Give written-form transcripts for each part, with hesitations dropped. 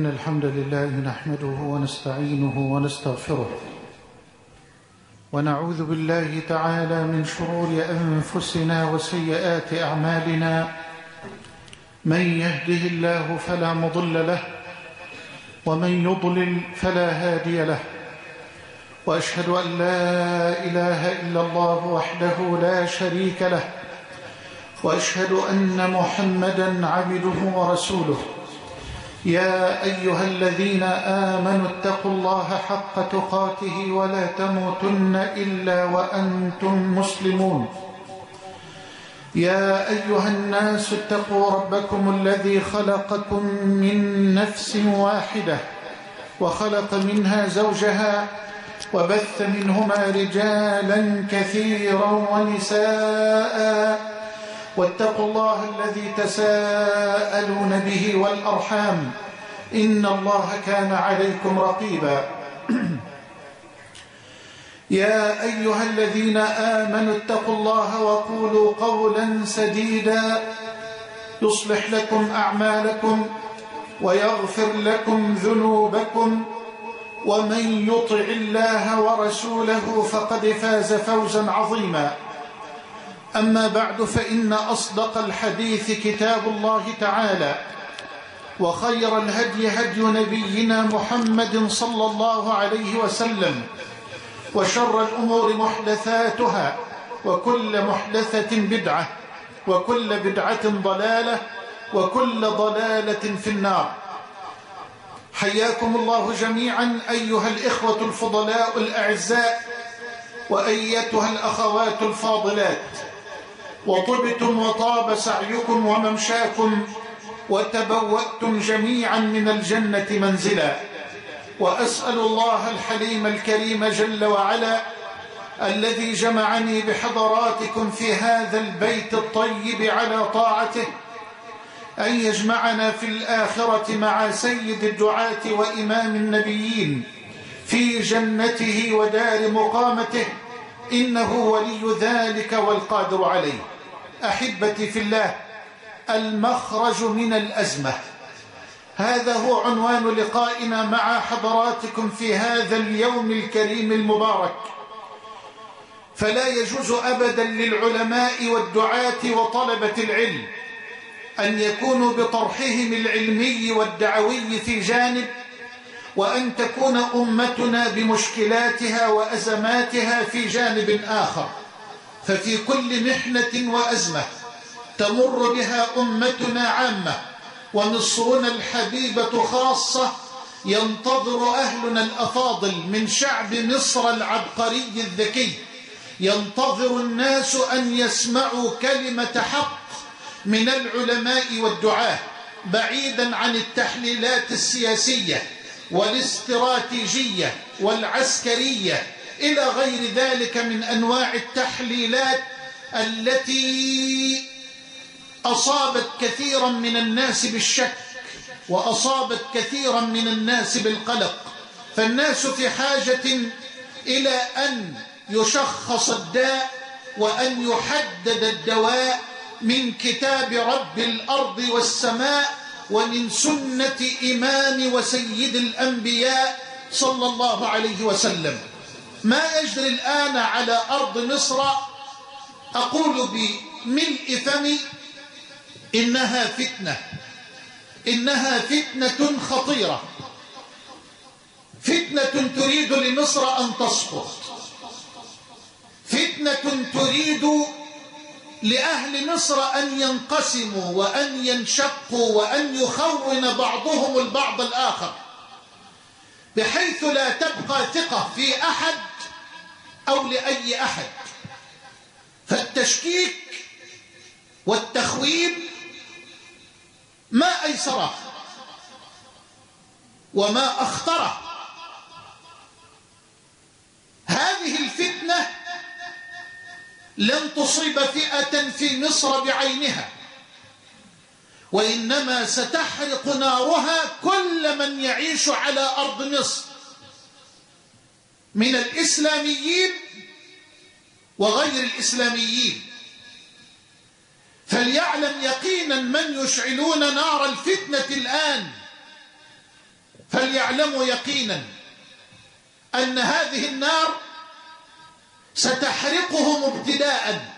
إن الحمد لله نحمده ونستعينه ونستغفره ونعوذ بالله تعالى من شرور أنفسنا وسيئات أعمالنا. من يهده الله فلا مضل له ومن يضلل فلا هادي له، وأشهد أن لا إله إلا الله وحده لا شريك له، وأشهد أن محمدًا عبده ورسوله. يا أيها الذين آمنوا اتقوا الله حق تقاته ولا تموتن إلا وأنتم مسلمون. يا أيها الناس اتقوا ربكم الذي خلقكم من نفس واحدة وخلق منها زوجها وبث منهما رجالا كثيرا ونساء، واتقوا الله الذي تساءلون به والأرحام، إن الله كان عليكم رقيبا. يا أيها الذين آمنوا اتقوا الله وقولوا قولا سديدا يصلح لكم أعمالكم ويغفر لكم ذنوبكم، ومن يطع الله ورسوله فقد فاز فوزا عظيما. أما بعد، فإن أصدق الحديث كتاب الله تعالى، وخير الهدي هدي نبينا محمد صلى الله عليه وسلم، وشر الأمور محدثاتها، وكل محدثة بدعة، وكل بدعة ضلالة، وكل ضلالة في النار. حياكم الله جميعا أيها الإخوة الفضلاء الأعزاء، وأيتها الأخوات الفاضلات، وطبتم وطاب سعيكم وممشاكم، وتبوأتم جميعا من الجنة منزلا. وأسأل الله الحليم الكريم جل وعلا الذي جمعني بحضراتكم في هذا البيت الطيب على طاعته أن يجمعنا في الآخرة مع سيد الدعاة وإمام النبيين في جنته ودار مقامته، إنه ولي ذلك والقادر عليه. أحبتي في الله، المخرج من الأزمة، هذا هو عنوان لقائنا مع حضراتكم في هذا اليوم الكريم المبارك. فلا يجوز أبدا للعلماء والدعاة وطلبة العلم أن يكونوا بطرحهم العلمي والدعوي في جانب، وأن تكون أمتنا بمشكلاتها وأزماتها في جانب آخر. ففي كل محنة وأزمة تمر بها أمتنا عامة، ومصرنا الحبيبة خاصة، ينتظر أهلنا الأفاضل من شعب مصر العبقري الذكي، ينتظر الناس أن يسمعوا كلمة حق من العلماء والدعاة، بعيدا عن التحليلات السياسية والاستراتيجية والعسكرية إلى غير ذلك من أنواع التحليلات التي أصابت كثيرا من الناس بالشك، وأصابت كثيرا من الناس بالقلق. فالناس في حاجة إلى أن يشخص الداء وأن يحدد الدواء من كتاب رب الأرض والسماء، ومن سنة إمام وسيد الأنبياء صلى الله عليه وسلم. ما يجري الآن على أرض مصر أقول بملء فمي إنها فتنة، إنها فتنة خطيرة، فتنة تريد لمصر أن تسقط، فتنة تريد لأهل مصر أن ينقسموا وأن ينشقوا وأن يخون بعضهم البعض الآخر، بحيث لا تبقى ثقة في أحد أو لأي أحد. فالتشكيك والتخويب ما أيسره وما أخطره. هذه الفتنة لن تصيب فئة في مصر بعينها، وإنما ستحرق نارها كل من يعيش على أرض مصر من الإسلاميين وغير الإسلاميين. فليعلم يقينا من يشعلون نار الفتنة الآن فليعلموا يقينا أن هذه النار ستحرقهم ابتداء،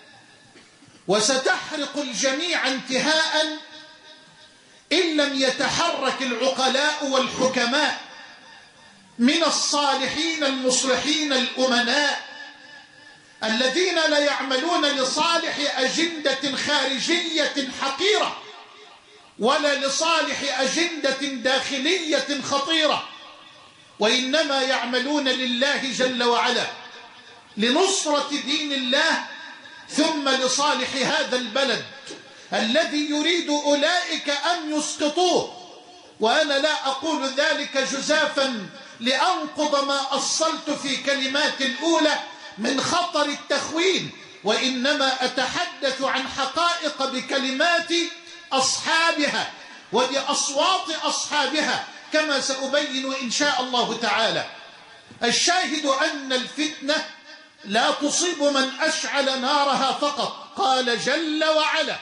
وستحرق الجميع انتهاء، إن لم يتحرك العقلاء والحكماء من الصالحين المصلحين الأمناء الذين لا يعملون لصالح أجندة خارجية حقيرة ولا لصالح أجندة داخلية خطيرة، وإنما يعملون لله جل وعلا، لنصرة دين الله، ثم لصالح هذا البلد الذي يريد أولئك أن يسقطوه. وأنا لا أقول ذلك جزافا لأنقض ما أصلت في كلمات الأولى من خطر التخوين، وإنما أتحدث عن حقائق بكلمات أصحابها وبأصوات أصحابها كما سأبين إن شاء الله تعالى. الشاهد أن الفتنة لا تصيب من أشعل نارها فقط، قال جل وعلا: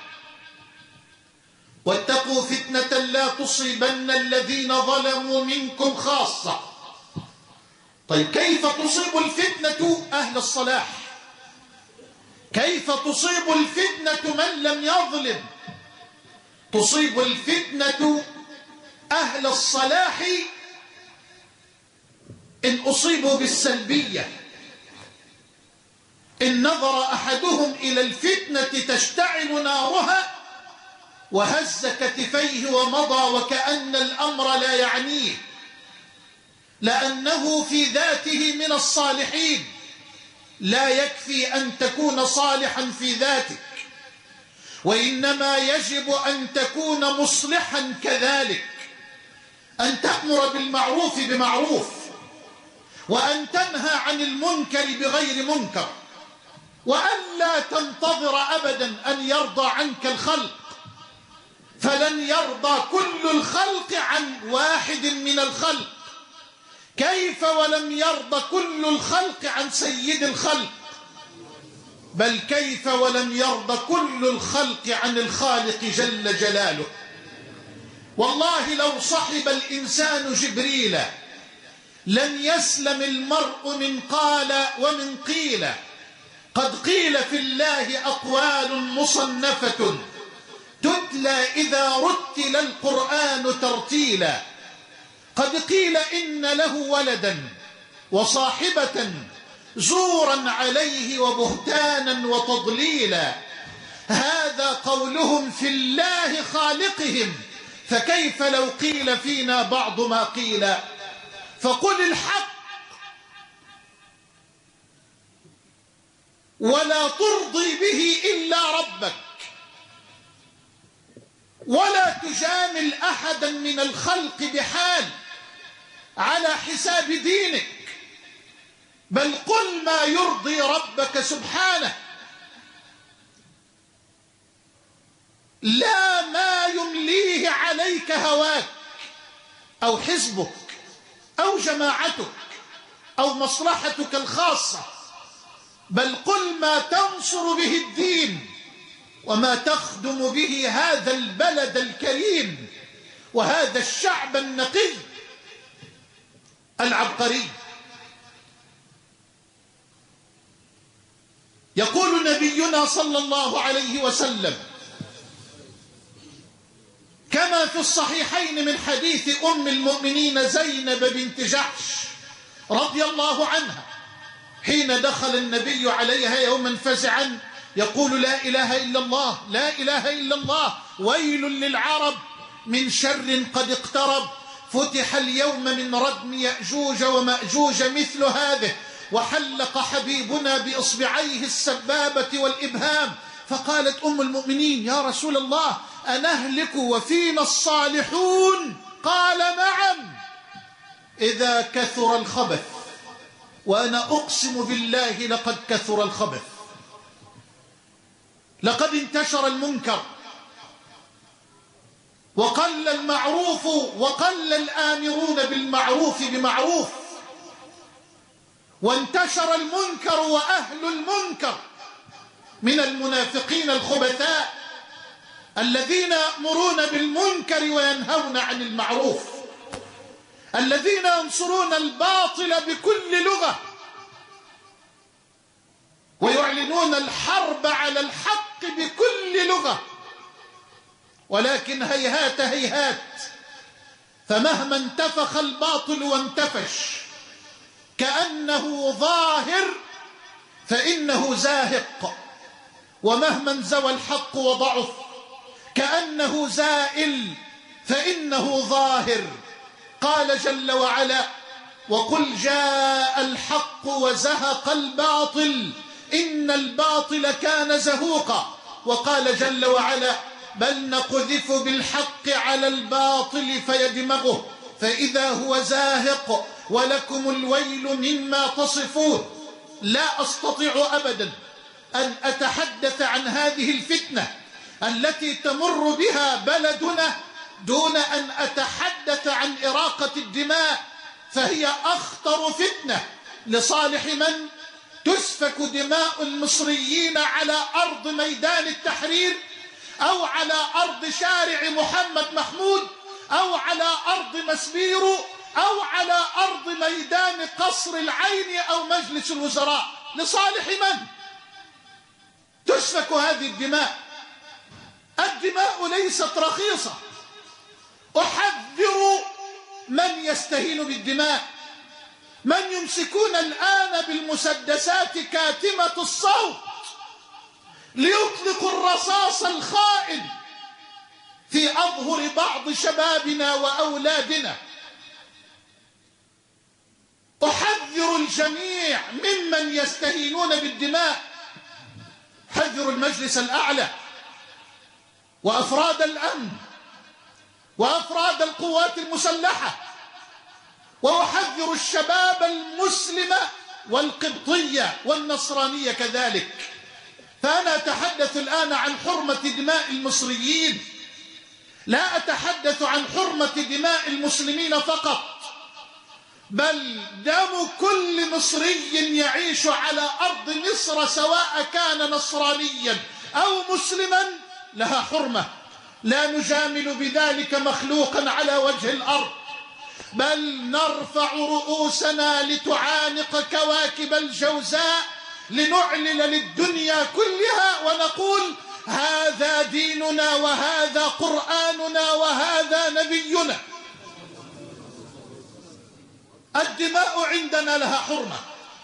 واتقوا فتنة لا تصيبن الذين ظلموا منكم خاصة. طيب كيف تصيب الفتنة أهل الصلاح؟ كيف تصيب الفتنة من لم يظلم؟ تصيب الفتنة أهل الصلاح إن أصيبوا بالسلبية، إن نظر أحدهم إلى الفتنة تشتعل نارها وهز كتفيه ومضى وكأن الأمر لا يعنيه، لأنه في ذاته من الصالحين. لا يكفي أن تكون صالحا في ذاتك، وإنما يجب أن تكون مصلحا كذلك، أن تأمر بالمعروف بمعروف، وأن تنهى عن المنكر بغير منكر، وأن لا تنتظر أبدا أن يرضى عنك الخلق، فلن يرضى كل الخلق عن واحد من الخلق. كيف ولم يرضى كل الخلق عن سيد الخلق؟ بل كيف ولم يرضى كل الخلق عن الخالق جل جلاله؟ والله لو صحب الإنسان جبريل لن يسلم المرء من قال ومن قيل. قد قيل في الله أقوال مصنفة تتلى إذا رتل القرآن ترتيلا. قد قيل إن له ولدا وصاحبة زورا عليه وبهتانا وتضليلا. هذا قولهم في الله خالقهم، فكيف لو قيل فينا بعض ما قيل؟ فقل الحق ولا ترضي به إلا ربك، ولا تجامل أحدا من الخلق بحال على حساب دينك، بل قل ما يرضي ربك سبحانه، لا ما يمليه عليك هواك أو حزبك أو جماعتك أو مصلحتك الخاصة، بل قل ما تنصر به الدين وما تخدم به هذا البلد الكريم وهذا الشعب النقي العبقري. يقول نبينا صلى الله عليه وسلم كما في الصحيحين من حديث أم المؤمنين زينب بنت جحش رضي الله عنها، حين دخل النبي عليها يوما فزعا يقول: لا إله إلا الله، لا إله إلا الله، ويل للعرب من شر قد اقترب، فتح اليوم من ردم يأجوج ومأجوج مثل هذه، وحلق حبيبنا بإصبعيه السبابة والإبهام. فقالت أم المؤمنين: يا رسول الله أنهلك وفينا الصالحون؟ قال: نعم، إذا كثر الخبث، وأنا أقسم بالله لقد كثر الخبث، لقد انتشر المنكر وقل المعروف وقل الآمرون بالمعروف بمعروف، وانتشر المنكر وأهل المنكر من المنافقين الخبثاء الذين يأمرون بالمنكر وينهون عن المعروف. الذين ينصرون الباطل بكل لغة ويعلنون الحرب على الحق بكل لغة، ولكن هيهات هيهات، فمهما انتفخ الباطل وانتفش كأنه ظاهر فإنه زاهق، ومهما انزوى الحق وضعف كأنه زائل فإنه ظاهر. قال جل وعلا: وقل جاء الحق وزهق الباطل إن الباطل كان زهوقا. وقال جل وعلا: بل نقذف بالحق على الباطل فيدمغه فإذا هو زاهق ولكم الويل مما تصفون. لا أستطيع أبدا أن أتحدث عن هذه الفتنة التي تمر بها بلدنا دون أن أتحدث عن إراقة الدماء، فهي أخطر فتنة. لصالح من تسفك دماء المصريين على أرض ميدان التحرير، أو على أرض شارع محمد محمود، أو على أرض مسبيرو، أو على أرض ميدان قصر العين أو مجلس الوزراء؟ لصالح من تسفك هذه الدماء؟ الدماء ليست رخيصة. أحذر من يستهين بالدماء، من يمسكون الآن بالمسدسات كاتمة الصوت ليطلقوا الرصاص الخائن في أظهر بعض شبابنا وأولادنا. أحذر الجميع ممن يستهينون بالدماء، حذر المجلس الأعلى وأفراد الأمن وأفراد القوات المسلحة، وأحذر الشباب المسلم والقبطية والنصرانية كذلك. فأنا أتحدث الآن عن حرمة دماء المصريين، لا أتحدث عن حرمة دماء المسلمين فقط، بل دم كل مصري يعيش على أرض مصر سواء كان نصرانيا أو مسلما لها حرمة. لا نجامل بذلك مخلوقا على وجه الأرض، بل نرفع رؤوسنا لتعانق كواكب الجوزاء، لنعلن للدنيا كلها ونقول: هذا ديننا وهذا قرآننا وهذا نبينا. الدماء عندنا لها حرمة.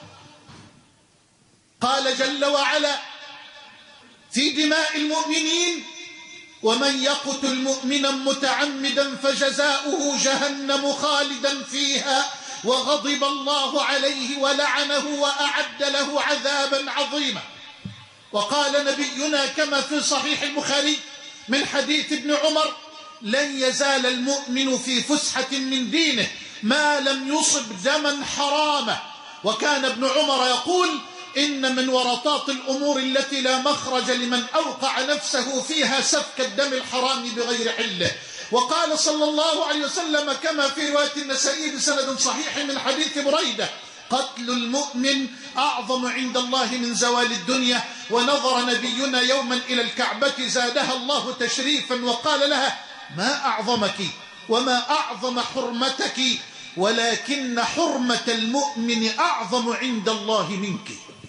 قال جل وعلا في دماء المؤمنين: ومن يقتل مؤمنا متعمدا فجزاؤه جهنم خالدا فيها وغضب الله عليه ولعنه وأعد له عذابا عظيما. وقال نبينا كما في صحيح البخاري من حديث ابن عمر: لن يزال المؤمن في فسحة من دينه ما لم يصب دما حراما. وكان ابن عمر يقول: إن من ورطات الأمور التي لا مخرج لمن أوقع نفسه فيها سفك الدم الحرام بغير حله. وقال صلى الله عليه وسلم كما في رواية النسائي بسند صحيح من حديث بريدة: قتل المؤمن أعظم عند الله من زوال الدنيا. ونظر نبينا يوما إلى الكعبة زادها الله تشريفا وقال لها: ما أعظمك وما أعظم حرمتك، ولكن حرمة المؤمن أعظم عند الله منك.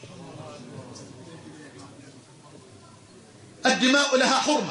الدماء لها حرمة.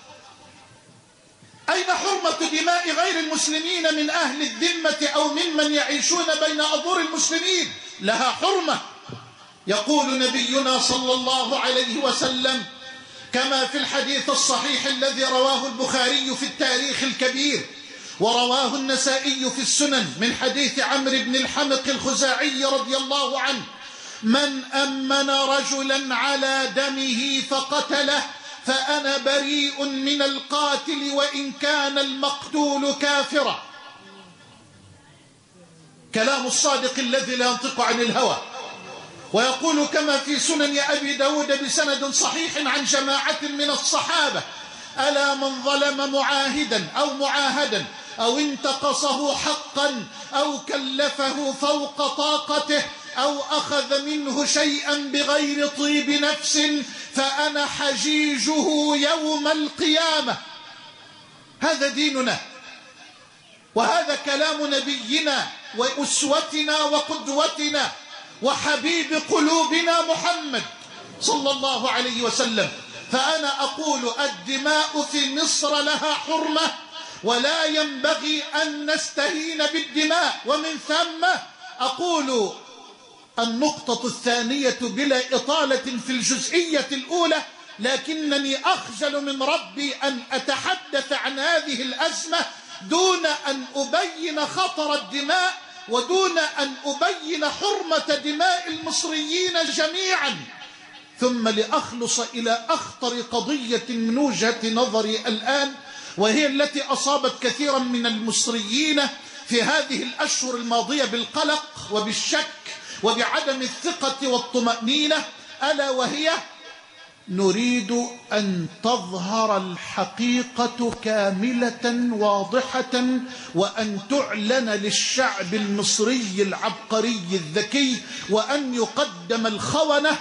أين حرمة دماء غير المسلمين من أهل الذمة أو ممن يعيشون بين أظهر المسلمين؟ لها حرمة. يقول نبينا صلى الله عليه وسلم كما في الحديث الصحيح الذي رواه البخاري في التاريخ الكبير ورواه النسائي في السنن من حديث عمرو بن الحمق الخزاعي رضي الله عنه: من أمن رجلا على دمه فقتله فأنا بريء من القاتل وإن كان المقتول كافرا. كلام الصادق الذي لا ينطق عن الهوى. ويقول كما في سنن أبي داود بسند صحيح عن جماعة من الصحابة: ألا من ظلم معاهدا أو معاهدا أو انتقصه حقا أو كلفه فوق طاقته أو أخذ منه شيئا بغير طيب نفس فأنا حجيجه يوم القيامة. هذا ديننا. وهذا كلام نبينا وأسوتنا وقدوتنا وحبيب قلوبنا محمد صلى الله عليه وسلم. فأنا أقول الدماء في مصر لها حرمة، ولا ينبغي أن نستهين بالدماء. ومن ثم أقول النقطة الثانية بلا إطالة في الجزئية الأولى، لكنني أخجل من ربي أن أتحدث عن هذه الأزمة دون أن أبين خطر الدماء ودون أن أبين حرمة دماء المصريين جميعا. ثم لأخلص إلى أخطر قضية من وجهة نظري الآن، وهي التي أصابت كثيرا من المصريين في هذه الأشهر الماضية بالقلق وبالشك وبعدم الثقة والطمأنينة، ألا وهي نريد أن تظهر الحقيقة كاملة واضحة، وأن تعلن للشعب المصري العبقري الذكي، وأن يقدم الخونة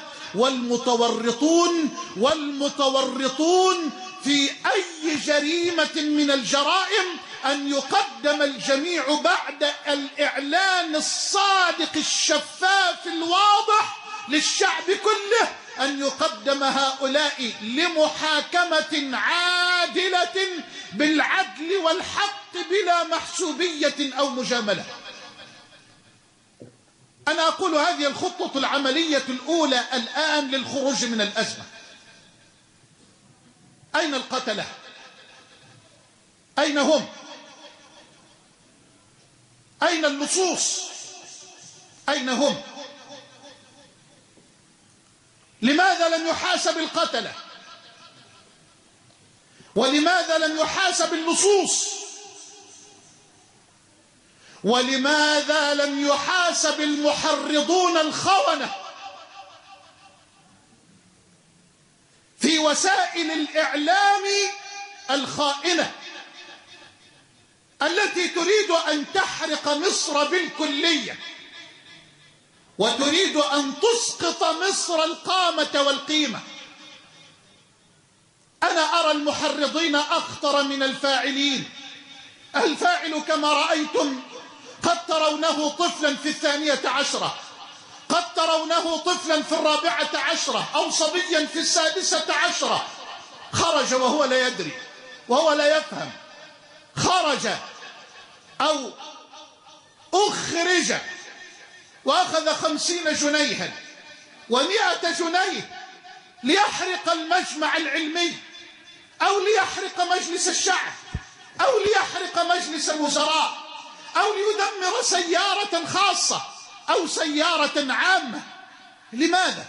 والمتورطون في أي جريمة من الجرائم، أن يقدم الجميع بعد الإعلان الصادق الشفاف الواضح للشعب كله، أن يقدم هؤلاء لمحاكمة عادلة بالعدل والحق بلا محسوبية أو مجاملة. أنا أقول هذه الخطة العملية الأولى الآن للخروج من الأزمة. أين القتلة؟ أين هم؟ أين اللصوص؟ أين هم؟ لماذا لم يحاسب القتلة؟ ولماذا لم يحاسب اللصوص؟ ولماذا لم يحاسب المحرضون الخونة في وسائل الإعلام الخائنة التي تريد أن تحرق مصر بالكلية، وتريد أن تسقط مصر القامة والقيمة؟ أنا أرى المحرضين أخطر من الفاعلين. الفاعل كما رأيتم قد ترونه طفلا في 12، قد ترونه طفلا في 14، أو صبيا في 16، خرج وهو لا يدري وهو لا يفهم، خرج أو أخرج وأخذ 50 جنيها و100 جنيه ليحرق المجمع العلمي، أو ليحرق مجلس الشعب، أو ليحرق مجلس الوزراء، أو ليدمر سيارة خاصة أو سيارة عامة. لماذا؟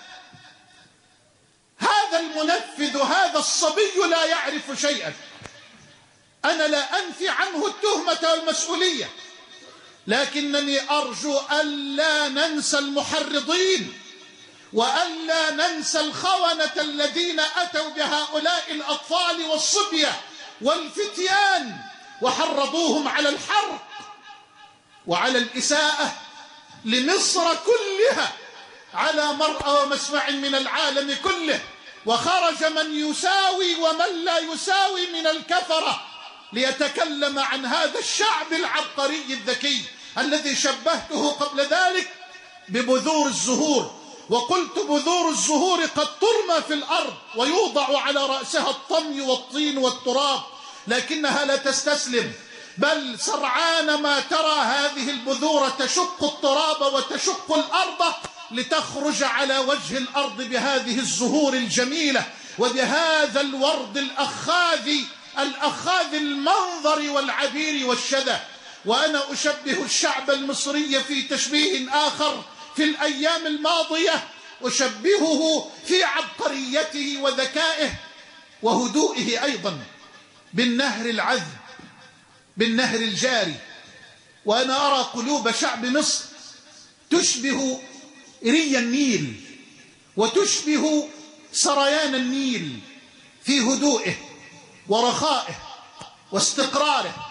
هذا المنفذ، هذا الصبي لا يعرف شيئا. أنا لا أنفي عنه التهمة والمسؤولية، لكنني أرجو ألا ننسى المحرضين، وألا ننسى الخونة الذين أتوا بهؤلاء الأطفال والصبية والفتيان وحرضوهم على الحرق وعلى الإساءة لمصر كلها على مرأى ومسمع من العالم كله. وخرج من يساوي ومن لا يساوي من الكفرة ليتكلم عن هذا الشعب العبقري الذكي الذي شبهته قبل ذلك ببذور الزهور، وقلت بذور الزهور قد ترمى في الأرض ويوضع على رأسها الطمي والطين والتراب، لكنها لا تستسلم، بل سرعان ما ترى هذه البذور تشق التراب وتشق الأرض لتخرج على وجه الأرض بهذه الزهور الجميلة وبهذا الورد الأخاذ المنظر والعبير والشذا. وأنا أشبه الشعب المصري في تشبيه آخر في الأيام الماضية، أشبهه في عبقريته وذكائه وهدوئه أيضا بالنهر العذب، بالنهر الجاري. وأنا أرى قلوب شعب مصر تشبه ري النيل وتشبه سريان النيل في هدوئه ورخائه واستقراره،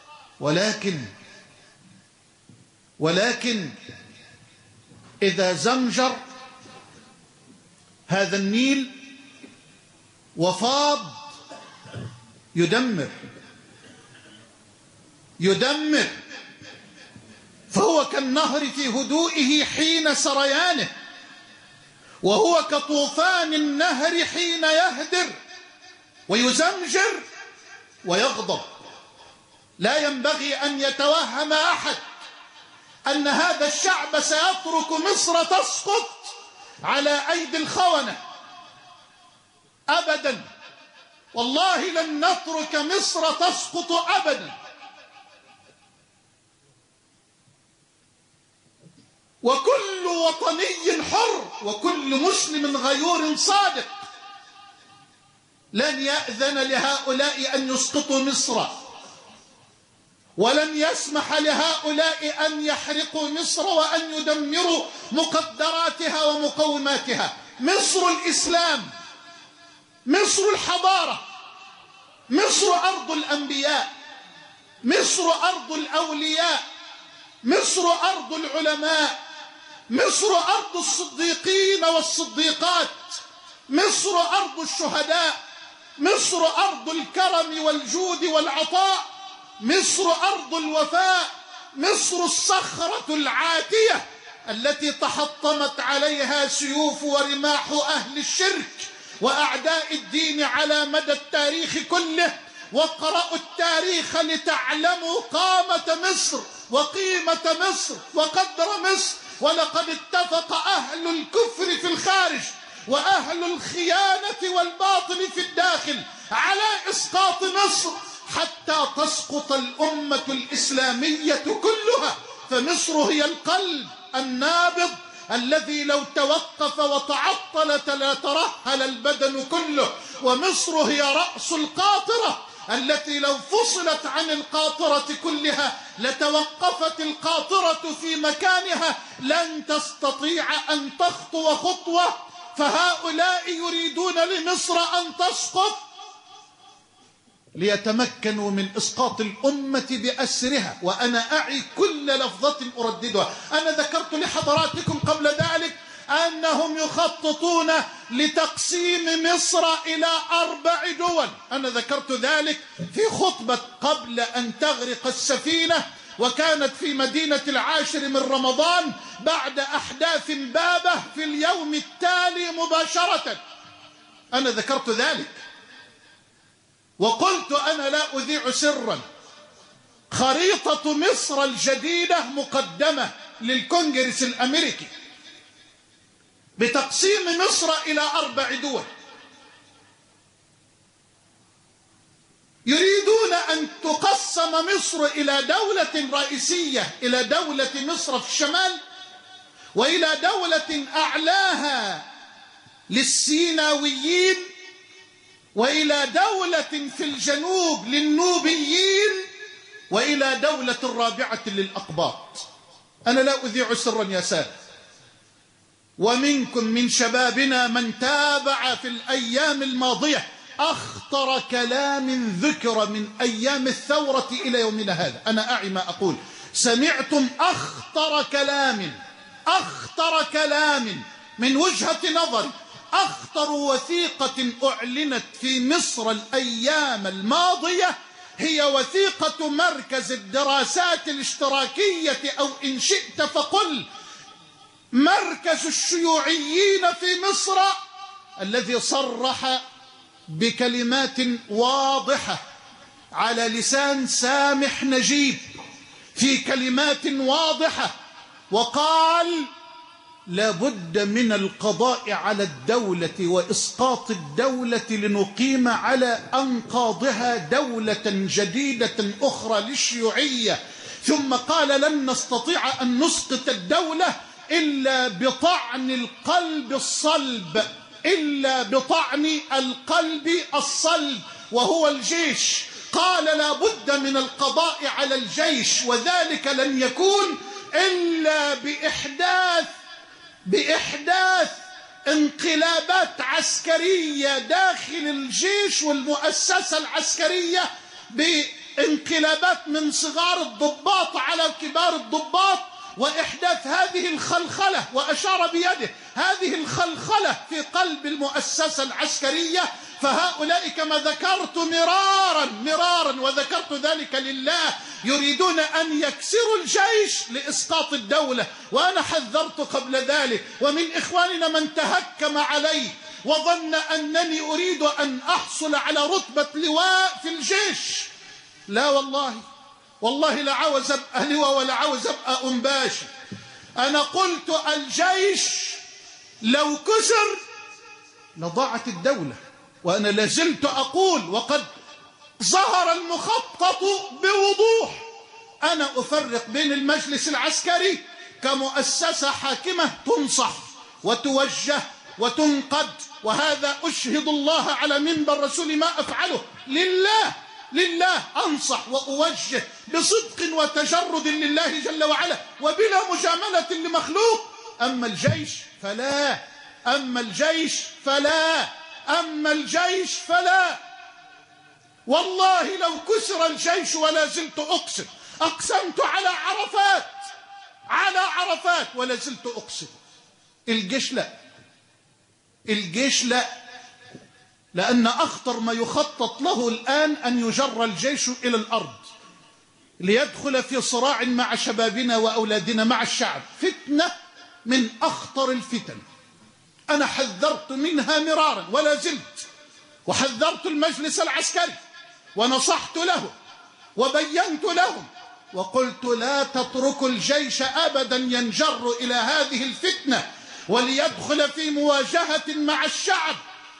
ولكن إذا زمجر هذا النيل وفاض يدمر، يدمر، فهو كالنهر في هدوئه حين سريانه، وهو كطوفان النهر حين يهدر ويزمجر ويغضب. لا ينبغي أن يتوهم أحد أن هذا الشعب سيترك مصر تسقط على أيدي الخونة أبدا، والله لن نترك مصر تسقط أبدا. وكل وطني حر وكل مسلم غيور صادق لن يأذن لهؤلاء أن يسقطوا مصر، ولن يسمح لهؤلاء أن يحرقوا مصر وأن يدمروا مقدراتها ومقوماتها. مصر الإسلام، مصر الحضارة، مصر أرض الأنبياء، مصر أرض الأولياء، مصر أرض العلماء، مصر أرض الصديقين والصديقات، مصر أرض الشهداء، مصر أرض الكرم والجود والعطاء، مصر أرض الوفاء، مصر الصخرة العاتية التي تحطمت عليها سيوف ورماح أهل الشرك وأعداء الدين على مدى التاريخ كله. واقرأوا التاريخ لتعلموا قامة مصر وقيمة مصر وقدر مصر. ولقد اتفق أهل الكفر في الخارج وأهل الخيانة والباطل في الداخل على إسقاط مصر حتى تسقط الأمة الإسلامية كلها. فمصر هي القلب النابض الذي لو توقف وتعطل لترهل البدن كله، ومصر هي رأس القاطرة التي لو فصلت عن القاطرة كلها لتوقفت القاطرة في مكانها، لن تستطيع أن تخطو خطوة. فهؤلاء يريدون لمصر أن تسقط ليتمكنوا من إسقاط الأمة بأسرها، وأنا أعي كل لفظة أرددها. أنا ذكرت لحضراتكم قبل ذلك أنهم يخططون لتقسيم مصر إلى 4 دول. أنا ذكرت ذلك في خطبة قبل أن تغرق السفينة، وكانت في مدينة 10 من رمضان بعد أحداث بابة في اليوم التالي مباشرة. أنا ذكرت ذلك وقلت أنا لا أذيع سرا، خريطة مصر الجديدة مقدمة للكونغرس الأمريكي بتقسيم مصر إلى 4 دول. يريدون أن تقسم مصر إلى دولة رئيسية، إلى دولة مصر في الشمال، وإلى دولة أعلاها للسيناويين، وإلى دولة في الجنوب للنوبيين، وإلى دولة رابعة للأقباط. أنا لا أذيع سرا يا سادة، ومنكم من شبابنا من تابع في الأيام الماضية أخطر كلام ذكر من أيام الثورة إلى يومنا هذا. أنا أعي ما أقول. سمعتم أخطر كلام من وجهة نظري. أخطر وثيقة أعلنت في مصر الأيام الماضية هي وثيقة مركز الدراسات الاشتراكية، أو إن شئت فقل مركز الشيوعيين في مصر، الذي صرح بكلمات واضحة على لسان سامح نجيب في كلمات واضحة، وقال لابد من القضاء على الدولة وإسقاط الدولة لنقيم على أنقاضها دولة جديدة أخرى للشيوعية. ثم قال لن نستطيع أن نسقط الدولة إلا بطعن القلب الصلب، إلا بطعن القلب الصلب وهو الجيش. قال لا بد من القضاء على الجيش، وذلك لن يكون إلا بإحداث انقلابات عسكرية داخل الجيش والمؤسسة العسكرية، بانقلابات من صغار الضباط على كبار الضباط، وإحداث هذه الخلخلة، وأشار بيده هذه الخلخلة في قلب المؤسسة العسكرية، فهؤلاء كما ذكرت مرارا وذكرت ذلك لله يريدون أن يكسروا الجيش لإسقاط الدولة، وأنا حذرت قبل ذلك. ومن إخواننا من تهكم علي وظن أنني أريد أن أحصل على رتبة لواء في الجيش. لا والله لا عاوز أبقى لواء ولا عاوز أبقى أنباشي. أنا قلت الجيش لو كسر لضاعت الدولة، وأنا لازلت أقول وقد ظهر المخطط بوضوح. أنا أفرق بين المجلس العسكري كمؤسسة حاكمة تنصح وتوجه وتنقد، وهذا أشهد الله على منبر رسول ما أفعله لله أنصح وأوجه بصدق وتجرد لله جل وعلا وبلا مجاملة لمخلوق. أما الجيش فلا والله لو كسر الجيش ولا زلت أقسم، أقسمت على عرفات ولا زلت أقسم. الجيش لا، لأن أخطر ما يخطط له الآن أن يجر الجيش إلى الأرض ليدخل في صراع مع شبابنا وأولادنا مع الشعب، فتنة من أخطر الفتن. أنا حذرت منها مرارا ولا زلت، وحذرت المجلس العسكري ونصحت له وبينت لهم وقلت لا تتركوا الجيش أبدا ينجر إلى هذه الفتنة وليدخل في مواجهة مع الشعب،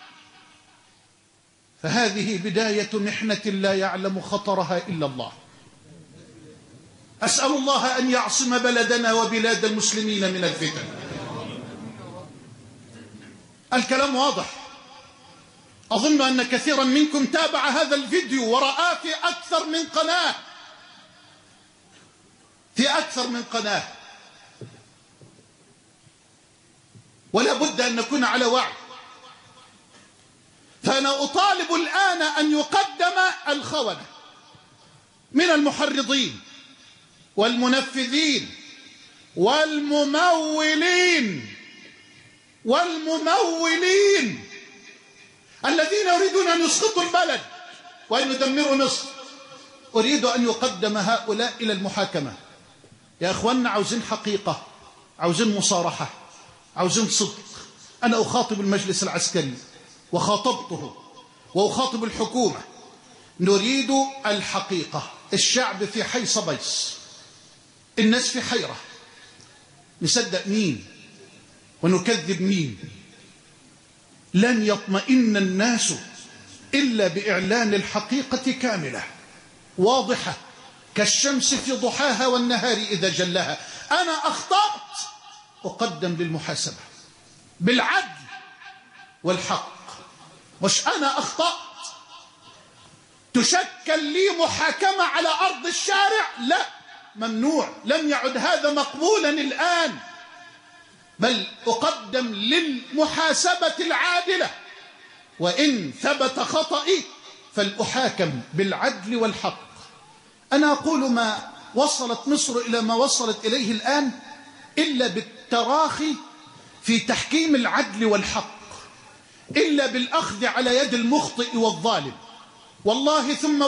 فهذه بداية محنة لا يعلم خطرها إلا الله. أسأل الله أن يعصم بلدنا وبلاد المسلمين من الفتن. الكلام واضح، أظن أن كثيرا منكم تابع هذا الفيديو ورآه في أكثر من قناة ولا بد أن نكون على وعي. فأنا أطالب الآن أن يقدم الخونة من المحرضين والمنفذين والممولين الذين يريدون أن يسقطوا البلد وأن يدمروا مصر. أريد أن يقدم هؤلاء إلى المحاكمة. يا أخواننا، عاوزين حقيقة، عاوزين مصارحة، عاوزين صدق. أنا أخاطب المجلس العسكري وخاطبته وأخاطب الحكومة، نريد الحقيقة. الشعب في حيص بيص، الناس في حيرة، نصدق مين ونكذب مين؟ لن يطمئن الناس إلا بإعلان الحقيقة كاملة واضحة كالشمس في ضحاها والنهار إذا جلها. أنا أخطأت، أقدم للمحاسبة بالعدل والحق. مش أنا أخطأت تشكل لي محاكمة على أرض الشارع، لا، ممنوع، لم يعد هذا مقبولا الآن، بل أقدم للمحاسبة العادلة، وإن ثبت خطئي فلأحاكم بالعدل والحق. أنا أقول ما وصلت مصر إلى ما وصلت إليه الآن إلا بالتراخي في تحكيم العدل والحق، إلا بالأخذ على يد المخطئ والظالم. والله ثم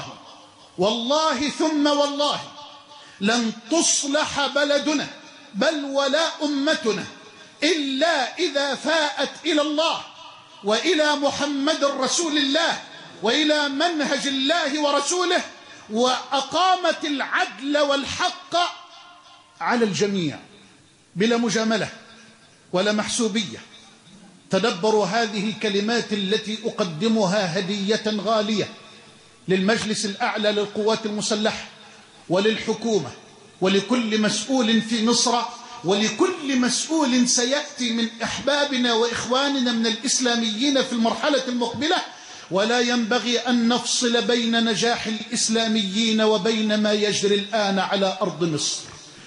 والله لن تصلح بلدنا بل ولا أمتنا إلا إذا فاءت إلى الله وإلى محمد رسول الله وإلى منهج الله ورسوله، وأقامت العدل والحق على الجميع بلا مجاملة ولا محسوبية. تدبروا هذه الكلمات التي أقدمها هدية غالية للمجلس الأعلى للقوات المسلحة وللحكومة ولكل مسؤول في مصر ولكل مسؤول سيأتي من أحبابنا وإخواننا من الإسلاميين في المرحلة المقبلة. ولا ينبغي أن نفصل بين نجاح الإسلاميين وبين ما يجري الآن على أرض مصر.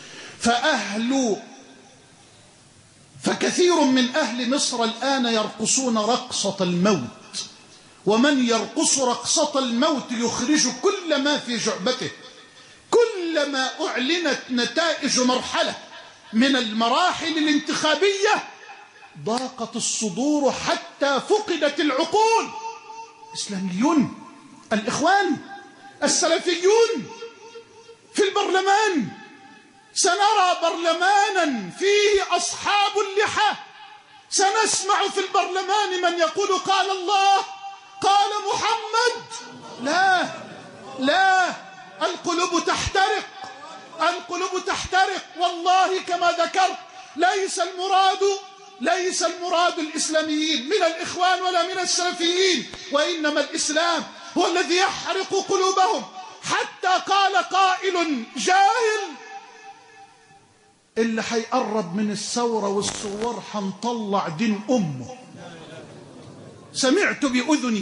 فكثير من أهل مصر الآن يرقصون رقصة الموت، ومن يرقص رقصة الموت يخرج كل ما في جعبته. كلما أعلنت نتائج مرحلة من المراحل الانتخابية ضاقت الصدور حتى فقدت العقول، إسلاميون، الإخوان السلفيون في البرلمان. سنرى برلمانا فيه أصحاب اللحى، سنسمع في البرلمان من يقول قال الله قال محمد. لا لا، القلوب تحترق، القلوب تحترق والله. كما ذكرت ليس المراد الإسلاميين من الإخوان ولا من السلفيين، وإنما الإسلام هو الذي يحرق قلوبهم. حتى قال قائل جاهل: اللي حيقرب من الثورة والثوار حنطلع دين أمه. سمعت بأذني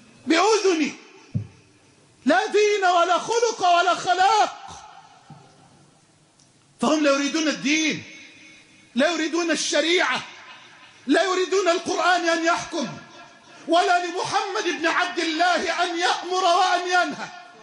لا دين ولا خلق ولا خلاق. فهم لا يريدون الدين، لا يريدون الشريعة، لا يريدون القرآن أن يحكم، ولا لمحمد بن عبد الله أن يأمر وأن ينهى.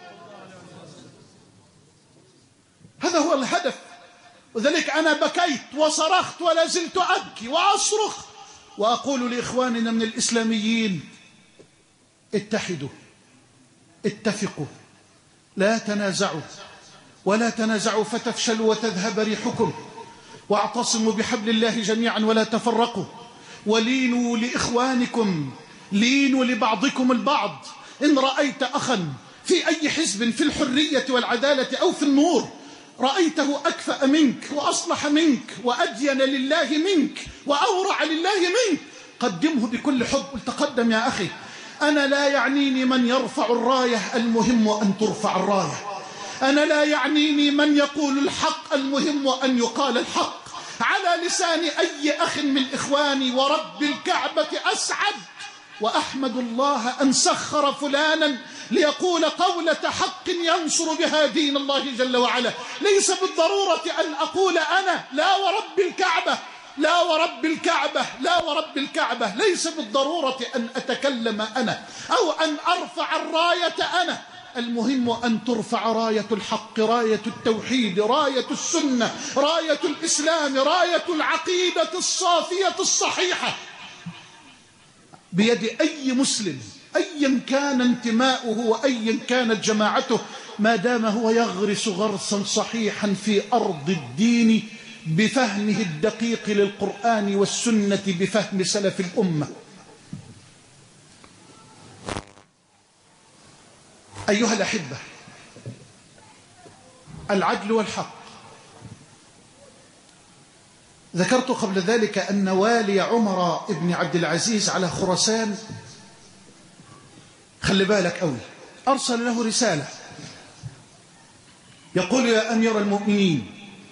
هذا هو الهدف. وذلك أنا بكيت وصرخت ولا زلت أبكي وأصرخ وأقول لإخواننا من الإسلاميين: اتحدوا، اتفقوا، لا تنازعوا ولا تنازعوا فتفشلوا وتذهب ريحكم، واعتصموا بحبل الله جميعا ولا تفرقوا، ولينوا لإخوانكم، لينوا لبعضكم البعض. إن رأيت أخا في أي حزب في الحرية والعدالة أو في النور رأيته أكفأ منك وأصلح منك وأدين لله منك وأورع لله منك، قدمه بكل حب. تقدم يا أخي، أنا لا يعنيني من يرفع الراية، المهم أن ترفع الراية. أنا لا يعنيني من يقول الحق، المهم أن يقال الحق على لسان أي أخ من إخواني. ورب الكعبة أسعد وأحمد الله أن سخر فلانا ليقول قولة حق ينصر بها دين الله جل وعلا. ليس بالضرورة أن أقول أنا، لا ورب الكعبة، لا ورب الكعبة، لا ورب الكعبة، ليس بالضرورة أن أتكلم أنا أو أن أرفع الراية أنا. المهم أن ترفع راية الحق، راية التوحيد، راية السنة، راية الإسلام، راية العقيدة الصافية الصحيحة بيد أي مسلم أيا كان انتماؤه وأيا كانت جماعته، ما دام هو يغرس غرسا صحيحا في أرض الدين بفهمه الدقيق للقرآن والسنة، بفهم سلف الأمة. أيها الأحبة، العدل والحق. ذكرت قبل ذلك أن والي عمر بن عبد العزيز على خراسان، خلي بالك أوي، أرسل له رسالة يقول: يا أمير المؤمنين،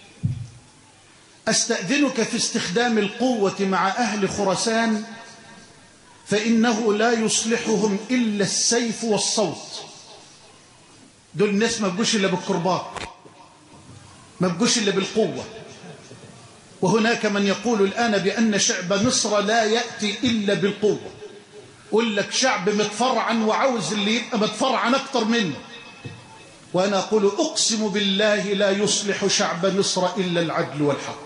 أستأذنك في استخدام القوة مع أهل خراسان، فإنه لا يصلحهم إلا السيف والصوت. دول الناس ما بقوش إلا بالكرباج، ما بقوش إلا بالقوة. وهناك من يقول الآن بأن شعب مصر لا يأتي إلا بالقوة. يقول لك شعب متفرعن وعاوز اللي يبقى متفرعن أكتر منه. وأنا أقول أقسم بالله لا يصلح شعب مصر إلا العدل والحق.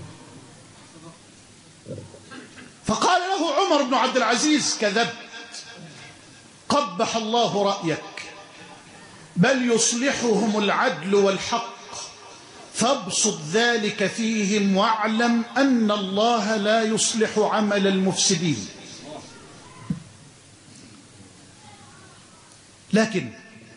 فقال له عمر بن عبد العزيز: كذبت، قبح الله رأيك، بل يصلحهم العدل والحق، فابسط ذلك فيهم واعلم أن الله لا يصلح عمل المفسدين. لكن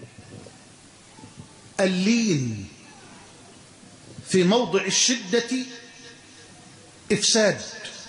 اللين في موضع الشدة إفساد،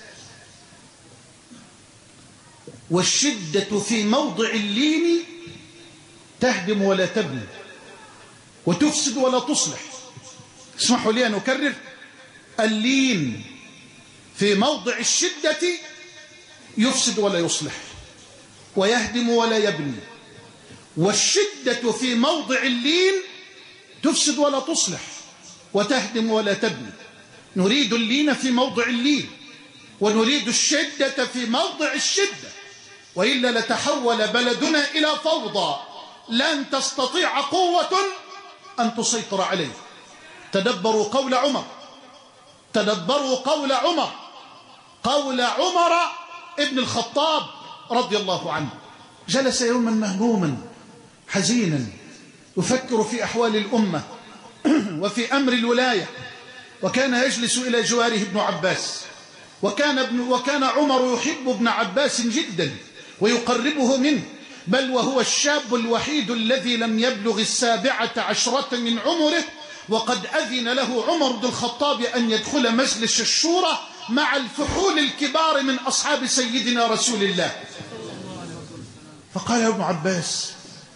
والشدة في موضع اللين تهدم ولا تبني، وتفسد ولا تصلح. اسمحوا لي أن أكرر: اللين في موضع الشدة يفسد ولا يصلح، ويهدم ولا يبني، والشدة في موضع اللين تفسد ولا تصلح وتهدم ولا تبني. نريد اللين في موضع اللين، ونريد الشدة في موضع الشدة، وإلا لتحول بلدنا إلى فوضى لن تستطيع قوة أن تسيطر عليه. تدبروا قول عمر، تدبروا قول عمر، قول عمر ابن الخطاب رضي الله عنه. جلس يوما مهموما حزينا يفكر في أحوال الأمة وفي أمر الولاية، وكان يجلس إلى جواره ابن عباس، وكان عمر يحب ابن عباس جدا ويقربه منه، بل وهو الشاب الوحيد الذي لم يبلغ 17 من عمره، وقد أذن له عمر بن الخطاب أن يدخل مجلس الشورى مع الفحول الكبار من أصحاب سيدنا رسول الله. فقال ابن عباس: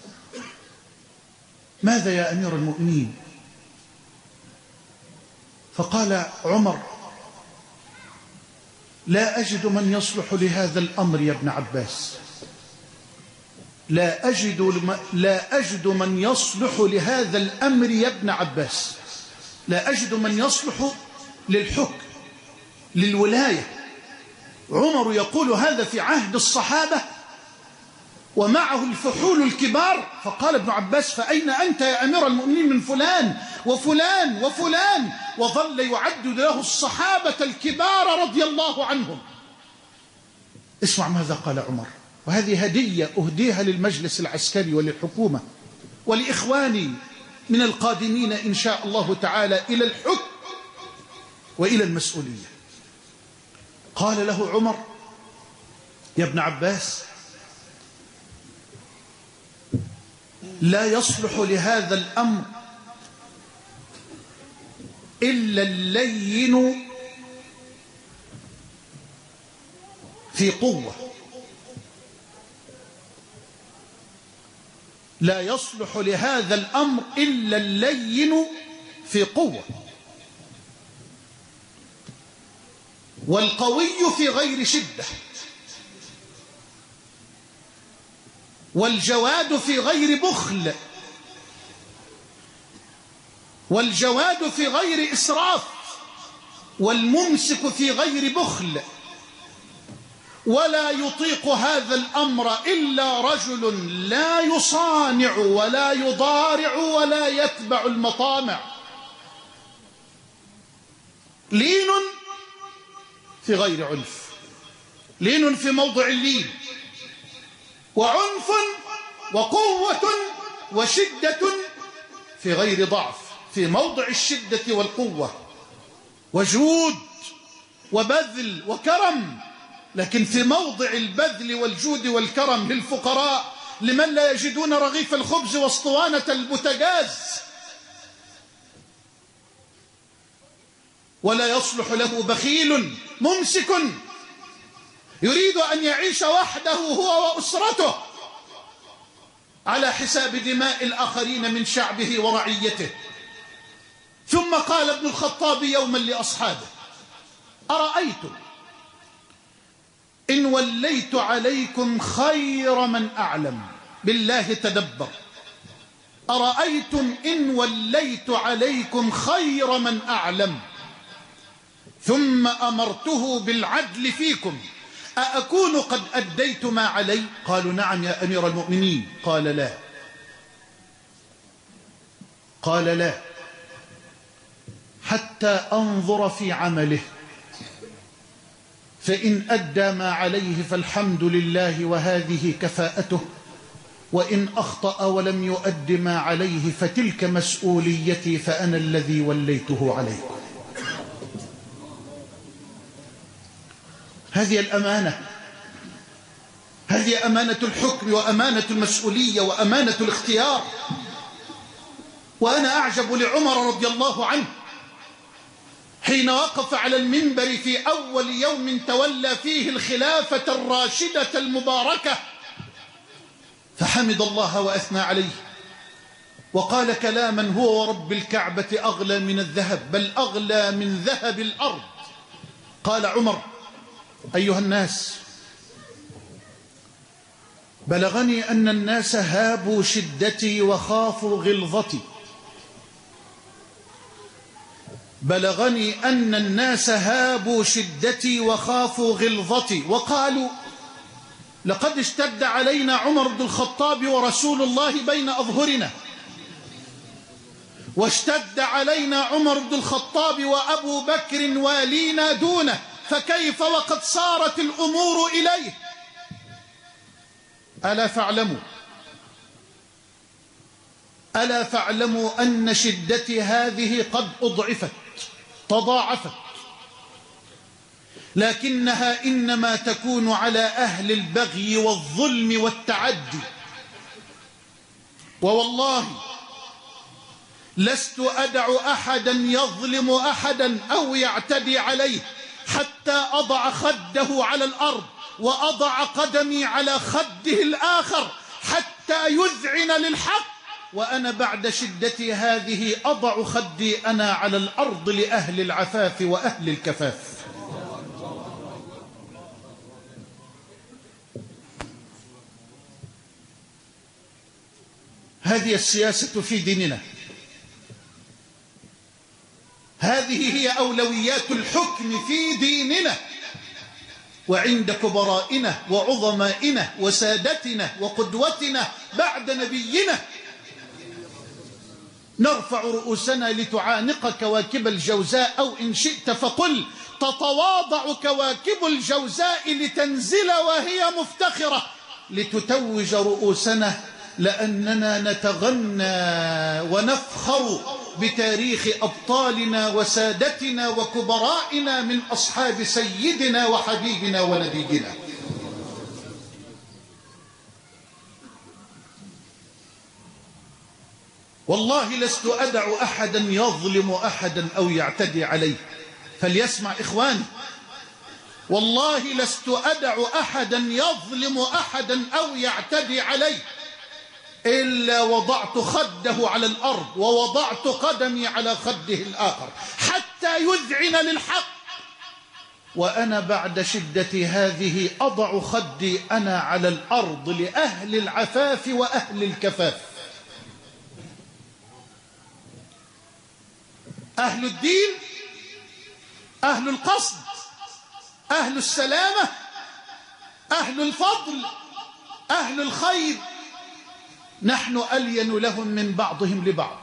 ماذا يا أمير المؤمنين؟ فقال عمر: لا أجد من يصلح لهذا الأمر يا ابن عباس، لا أجد من يصلح لهذا الأمر يا ابن عباس، لا أجد من يصلح للحكم للولاية. عمر يقول هذا في عهد الصحابة ومعه الفحول الكبار. فقال ابن عباس: فأين أنت يا أمير المؤمنين من فلان وفلان وفلان؟ وظل يعد له الصحابة الكبار رضي الله عنهم. اسمع ماذا قال عمر، وهذه هدية أهديها للمجلس العسكري وللحكومة ولإخواني من القادمين إن شاء الله تعالى إلى الحكم وإلى المسؤولية. قال له عمر: يا ابن عباس، لا يصلح لهذا الأمر إلا اللين في قوة، لا يصلح لهذا الأمر إلا اللين في قوة، والقوي في غير شدة، والجواد في غير بخل، والجواد في غير إسراف، والممسك في غير بخل. ولا يطيق هذا الأمر إلا رجل لا يصانع ولا يضارع ولا يتبع المطامع. لين في غير عنف، لين في موضع اللين، وعنف وقوة وشدة في غير ضعف، في موضع الشدة والقوة، وجود وبذل وكرم، لكن في موضع البذل والجود والكرم للفقراء، لمن لا يجدون رغيف الخبز واسطوانة البوتاجاز. ولا يصلح له بخيل ممسك يريد أن يعيش وحده هو وأسرته على حساب دماء الآخرين من شعبه ورعيته. ثم قال ابن الخطاب يوما لأصحابه: أرأيتم إن وليت عليكم خير من أعلم، بالله تدبر، أرأيتم إن وليت عليكم خير من أعلم ثم أمرته بالعدل فيكم، أأكون قد أديت ما علي؟ قالوا: نعم يا أمير المؤمنين. قال: لا، قال: لا، حتى أنظر في عمله، فإن أدى ما عليه فالحمد لله وهذه كفاءته، وإن أخطأ ولم يؤد ما عليه فتلك مسؤوليتي، فأنا الذي وليته عليكم. هذه الأمانة، هذه أمانة الحكم وأمانة المسؤولية وأمانة الاختيار. وأنا أعجب لعمر رضي الله عنه حين وقف على المنبر في أول يوم تولى فيه الخلافة الراشدة المباركة، فحمد الله وأثنى عليه وقال كلاما هو ورب الكعبة أغلى من الذهب، بل أغلى من ذهب الأرض. قال عمر: أيها الناس، بلغني أن الناس هابوا شدتي وخافوا غلظتي، بلغني أن الناس هابوا شدتي وخافوا غلظتي، وقالوا: لقد اشتد علينا عمر بن الخطاب ورسول الله بين أظهرنا، واشتد علينا عمر بن الخطاب وأبو بكر والينا دونه، فكيف وقد صارت الأمور إليه؟ ألا فاعلموا أن شدتي هذه قد أضعفت تضاعفت، لكنها إنما تكون على أهل البغي والظلم والتعدي. ووالله لست أدع أحدا يظلم أحدا أو يعتدي عليه حتى أضع خده على الأرض وأضع قدمي على خده الآخر حتى يذعن للحق، وأنا بعد شدتي هذه أضع خدي أنا على الأرض لأهل العفاف وأهل الكفاف. هذه السياسة في ديننا، هذه هي أولويات الحكم في ديننا وعند كبرائنا وعظمائنا وسادتنا وقدوتنا بعد نبينا. نرفع رؤوسنا لتعانق كواكب الجوزاء، أو إن شئت فقل تتواضع كواكب الجوزاء لتنزل وهي مفتخرة لتتوج رؤوسنا، لأننا نتغنى ونفخر بتاريخ أبطالنا وسادتنا وكبرائنا من أصحاب سيدنا وحبيبنا ونبينا. والله لست أدع أحدا يظلم أحدا أو يعتدي عليه. فليسمع إخواني، والله لست أدع أحدا يظلم أحدا أو يعتدي عليه إلا وضعت خده على الأرض ووضعت قدمي على خده الآخر حتى يذعن للحق، وأنا بعد شدتي هذه أضع خدي أنا على الأرض لأهل العفاف وأهل الكفاف. أهل الدين، أهل القصد، أهل السلامة، أهل الفضل، أهل الخير، نحن ألين لهم من بعضهم لبعض.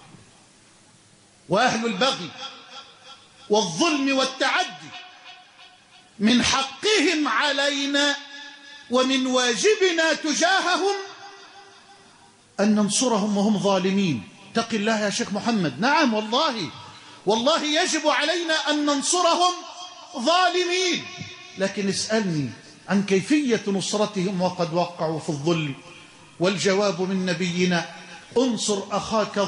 وأهل البغي والظلم والتعدي من حقهم علينا ومن واجبنا تجاههم أن ننصرهم وهم ظالمين. اتق الله يا شيخ محمد. نعم والله يجب علينا أن ننصرهم ظالمين، لكن اسألني عن كيفية نصرتهم وقد وقعوا في الظلم، والجواب من نبينا: انصر أخاك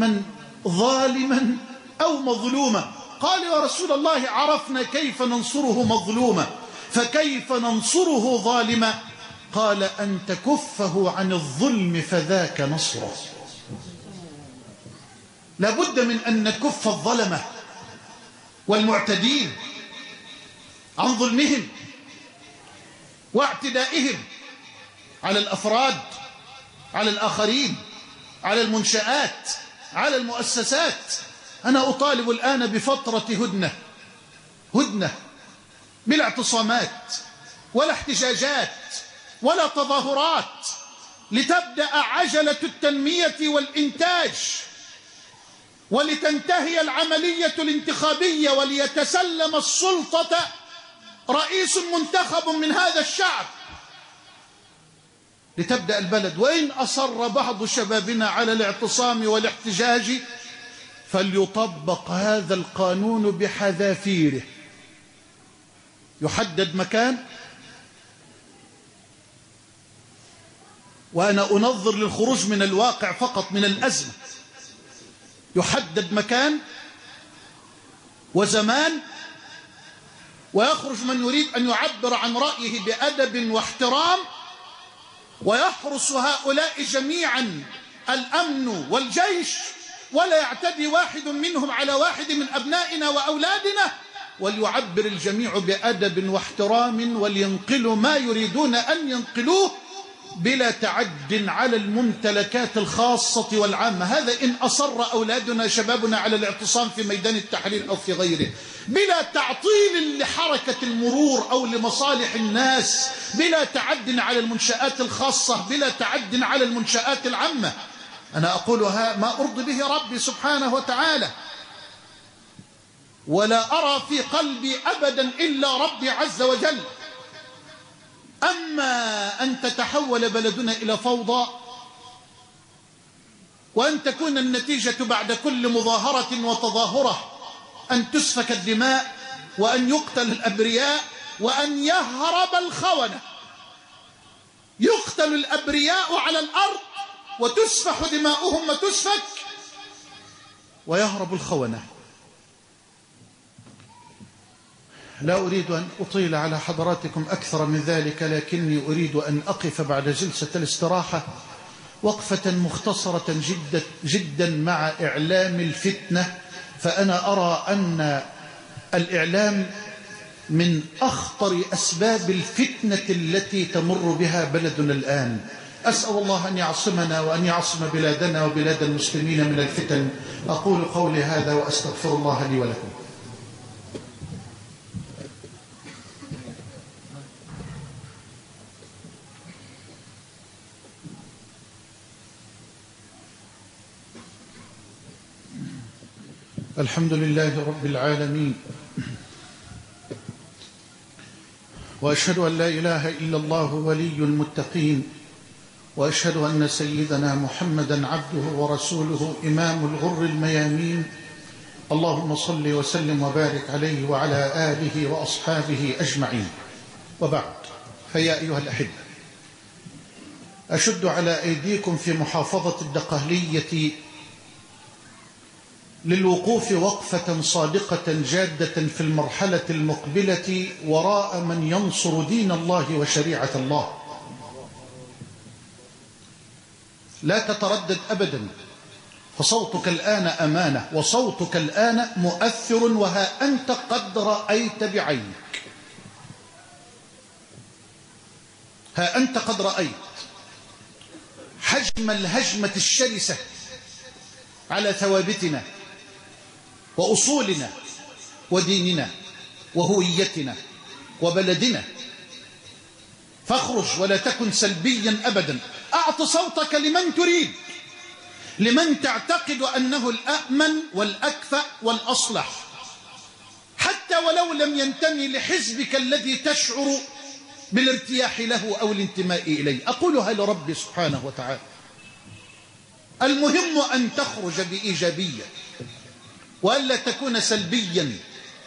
ظالما أو مظلوما. قال: يا رسول الله عرفنا كيف ننصره مظلوما، فكيف ننصره ظالما؟ قال: أن تكفه عن الظلم فذاك نصره. لابد من أن نكف الظلمة والمعتدين عن ظلمهم واعتدائهم على الأفراد، على الآخرين، على المنشآت، على المؤسسات. أنا أطالب الآن بفترة هدنة بلا اعتصامات ولا احتجاجات ولا تظاهرات، لتبدأ عجلة التنمية والإنتاج، ولتنتهي العملية الانتخابية، وليتسلم السلطة رئيس منتخب من هذا الشعب، لتبدأ البلد. وإن أصر بعض شبابنا على الاعتصام والاحتجاج فليطبق هذا القانون بحذافيره. يحدد مكان، وأنا أنظر للخروج من الواقع فقط، من الأزمة. يحدد مكان وزمان، ويخرج من يريد أن يعبر عن رأيه بأدب واحترام، ويحرس هؤلاء جميعا الأمن والجيش، ولا يعتدي واحد منهم على واحد من أبنائنا وأولادنا، وليعبر الجميع بأدب واحترام، ولينقلوا ما يريدون أن ينقلوه بلا تعد على الممتلكات الخاصة والعامة. هذا إن أصر أولادنا شبابنا على الاعتصام في ميدان التحرير أو في غيره، بلا تعطيل لحركة المرور أو لمصالح الناس، بلا تعد على المنشآت الخاصة، بلا تعد على المنشآت العامة. أنا أقولها ما أرضي به ربي سبحانه وتعالى، ولا أرى في قلبي أبدا إلا ربي عز وجل. أما أن تتحول بلدنا إلى فوضى، وأن تكون النتيجة بعد كل مظاهرة وتظاهرة أن تسفك الدماء، وأن يقتل الأبرياء، وأن يهرب الخونة. يقتل الأبرياء على الأرض وتسفح دماؤهم وتسفك، ويهرب الخونة. لا أريد أن أطيل على حضراتكم أكثر من ذلك، لكني أريد أن أقف بعد جلسة الاستراحة وقفة مختصرة جدا مع إعلام الفتنة. فأنا أرى أن الإعلام من أخطر أسباب الفتنة التي تمر بها بلدنا الآن. أسأل الله أن يعصمنا وأن يعصم بلادنا وبلاد المسلمين من الفتن. أقول قولي هذا وأستغفر الله لي ولكم. الحمد لله رب العالمين، وأشهد أن لا إله إلا الله ولي المتقين، وأشهد أن سيدنا محمدا عبده ورسوله إمام الغر الميامين. اللهم صل وسلم وبارك عليه وعلى آله وأصحابه أجمعين، وبعد. فيا أيها الأحبة، أشد على أيديكم في محافظة الدقهلية للوقوف وقفة صادقة جادة في المرحلة المقبلة وراء من ينصر دين الله وشريعة الله. لا تتردد أبدا، فصوتك الآن أمانة، وصوتك الآن مؤثر، وها أنت قد رأيت بعينك. ها أنت قد رأيت حجم الهجمة الشرسة على ثوابتنا وأصولنا وديننا وهويتنا وبلدنا. فاخرج ولا تكن سلبيا أبدا. أعط صوتك لمن تريد، لمن تعتقد أنه الأأمن والأكفأ والأصلح، حتى ولو لم ينتمي لحزبك الذي تشعر بالارتياح له أو الانتماء إليه. أقولها لربي سبحانه وتعالى. المهم أن تخرج بإيجابية وألا تكون سلبيا.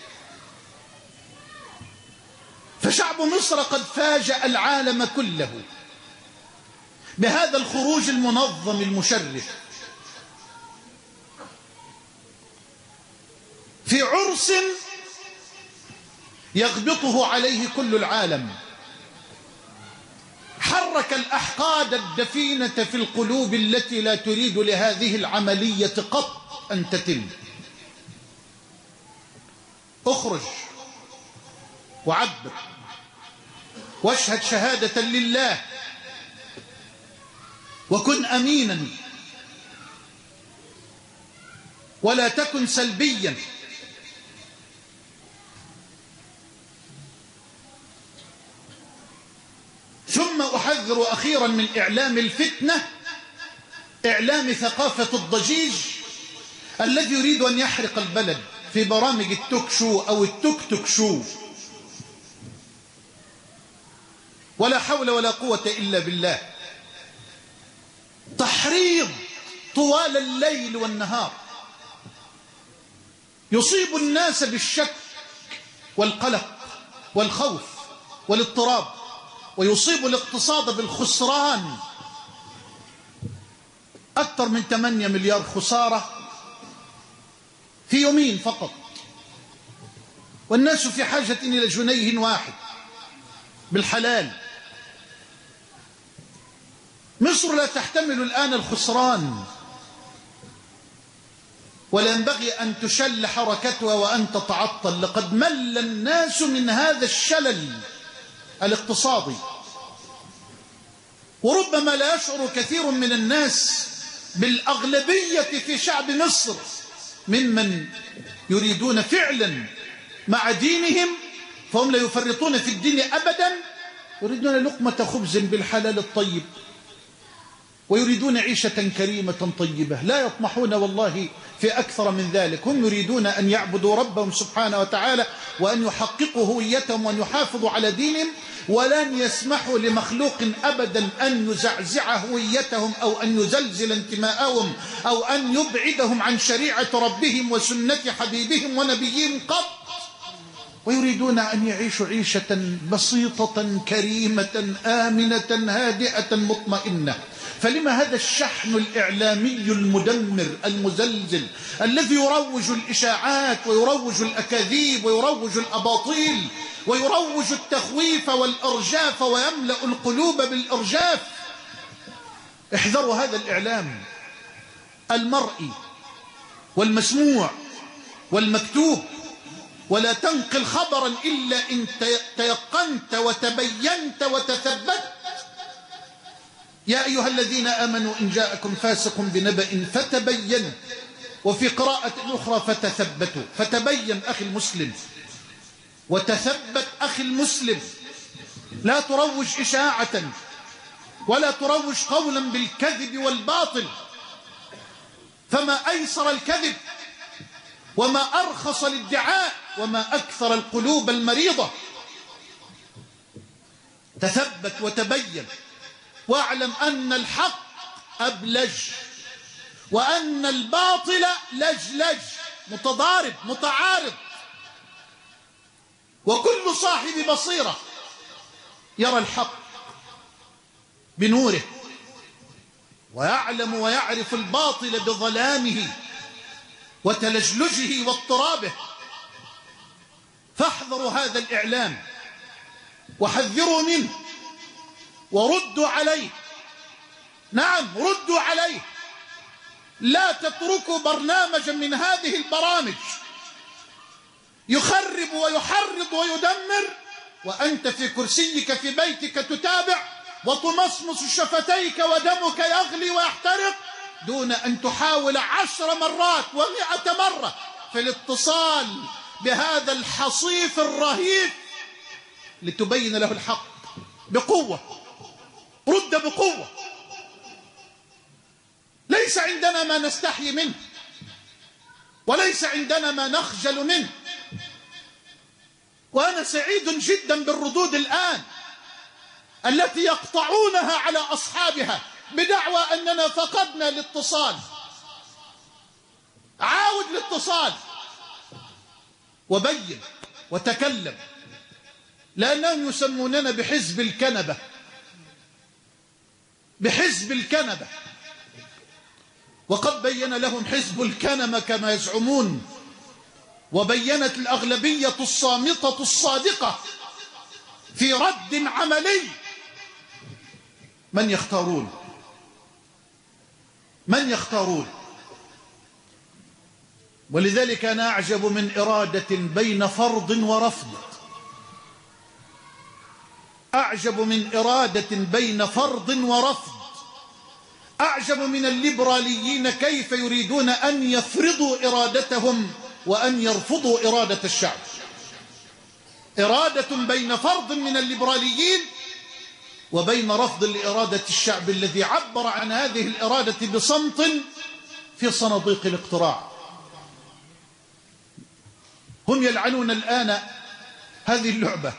فشعب مصر قد فاجأ العالم كله بهذا الخروج المنظم المشرف في عرس يغبطه عليه كل العالم. حرك الأحقاد الدفينة في القلوب التي لا تريد لهذه العملية قط أن تتم. اخرج وعبر واشهد شهادة لله، وكن أمينا ولا تكن سلبيا. ثم أحذر أخيرا من إعلام الفتنة، إعلام ثقافة الضجيج الذي يريد أن يحرق البلد في برامج التوك شو أو التوك توك شو. ولا حول ولا قوة إلا بالله. تحريض طوال الليل والنهار يصيب الناس بالشك والقلق والخوف والاضطراب، ويصيب الاقتصاد بالخسران. أكثر من 8 مليار خسارة في يومين فقط، والناس في حاجة إلى جنيه واحد بالحلال. مصر لا تحتمل الآن الخسران، ولا ينبغي أن تشل حركتها وأن تتعطل. لقد مل الناس من هذا الشلل الاقتصادي، وربما لا يشعر كثير من الناس بالأغلبية في شعب مصر ممن يريدون فعلا مع دينهم، فهم لا يفرطون في الدين أبدا، يريدون لقمة خبز بالحلال الطيب. ويريدون عيشة كريمة طيبة، لا يطمحون والله في أكثر من ذلك. هم يريدون أن يعبدوا ربهم سبحانه وتعالى وأن يحققوا هويتهم وأن يحافظوا على دينهم، ولن يسمحوا لمخلوق أبدا أن يزعزع هويتهم أو أن يزلزل انتماءهم أو أن يبعدهم عن شريعة ربهم وسنة حبيبهم ونبيهم قط. ويريدون أن يعيشوا عيشة بسيطة كريمة آمنة هادئة مطمئنة. فلما هذا الشحن الإعلامي المدمر المزلزل الذي يروج الإشاعات ويروج الأكاذيب ويروج الأباطيل ويروج التخويف والإرجاف ويملأ القلوب بالإرجاف؟ احذروا هذا الإعلام المرئي والمسموع والمكتوب، ولا تنقل خبرا إلا إن تيقنت وتبينت وتثبت. يا أيها الذين آمنوا إن جاءكم فاسق بنبأ فتبينوا، وفي قراءة أخرى فتثبتوا. فتبين أخي المسلم وتثبت أخي المسلم، لا تروج إشاعة ولا تروج قولا بالكذب والباطل، فما أيسر الكذب وما أرخص الادعاء وما أكثر القلوب المريضة. تثبت وتبين، واعلم أن الحق أبلج وأن الباطل لجلج، متضارب متعارض. وكل صاحب بصيرة يرى الحق بنوره ويعلم ويعرف الباطل بظلامه وتلجلجه واضطرابه. فاحذروا هذا الإعلام وحذروا منه وردوا عليه. نعم، ردوا عليه. لا تتركوا برنامجا من هذه البرامج يخرب ويحرض ويدمر وأنت في كرسيك في بيتك تتابع وتمصمص شفتيك ودمك يغلي ويحترق دون أن تحاول 10 مرات و100 مرة في الاتصال بهذا الحصيف الرهيب لتبين له الحق بقوة. رد بقوة. ليس عندنا ما نستحي منه وليس عندنا ما نخجل منه. وأنا سعيد جدا بالردود الآن التي يقطعونها على أصحابها بدعوى أننا فقدنا الاتصال. عاود الاتصال وبين وتكلم، لأنهم يسموننا بحزب الكنبة. بحزب الكنبة، وقد بين لهم حزب الكنبة كما يزعمون، وبينت الأغلبية الصامتة الصادقة في رد عملي من يختارون. من يختارون. ولذلك أنا أعجب من إرادة بين فرض ورفض. أعجب من إرادة بين فرض ورفض. أعجب من الليبراليين كيف يريدون أن يفرضوا إرادتهم وأن يرفضوا إرادة الشعب. إرادة بين فرض من الليبراليين وبين رفض لإرادة الشعب الذي عبر عن هذه الإرادة بصمت في صناديق الاقتراع. هم يلعنون الآن هذه اللعبة،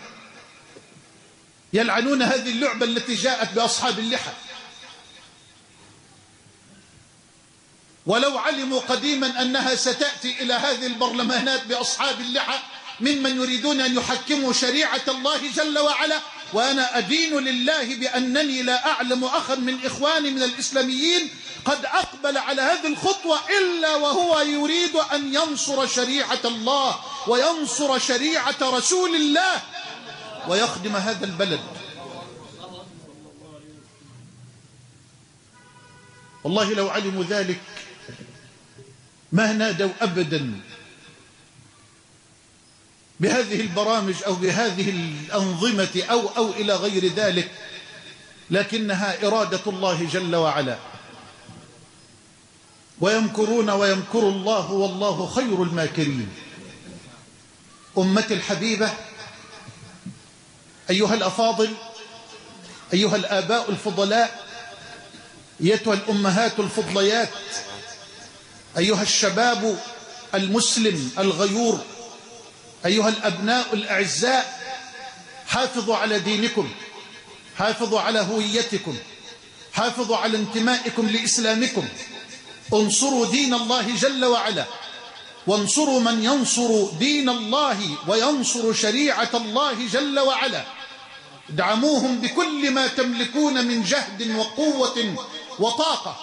يلعنون هذه اللعبة التي جاءت بأصحاب اللحى. ولو علموا قديما أنها ستأتي إلى هذه البرلمانات بأصحاب اللحى ممن يريدون أن يحكموا شريعة الله جل وعلا. وأنا أدين لله بأنني لا أعلم أخا من إخواني من الإسلاميين قد أقبل على هذه الخطوة إلا وهو يريد أن ينصر شريعة الله وينصر شريعة رسول الله ويخدم هذا البلد. والله لو علموا ذلك ما نادوا أبدا بهذه البرامج أو بهذه الأنظمة أو إلى غير ذلك، لكنها إرادة الله جل وعلا. ويمكرون ويمكر الله والله خير الماكرين. أمتي الحبيبة، أيها الأفاضل، أيها الآباء الفضلاء، أيتها الأمهات الفضليات، أيها الشباب المسلم الغيور، أيها الأبناء الأعزاء، حافظوا على دينكم، حافظوا على هويتكم، حافظوا على انتمائكم لإسلامكم، انصروا دين الله جل وعلا، وانصروا من ينصر دين الله وينصر شريعة الله جل وعلا. ادعموهم بكل ما تملكون من جهد وقوة وطاقة.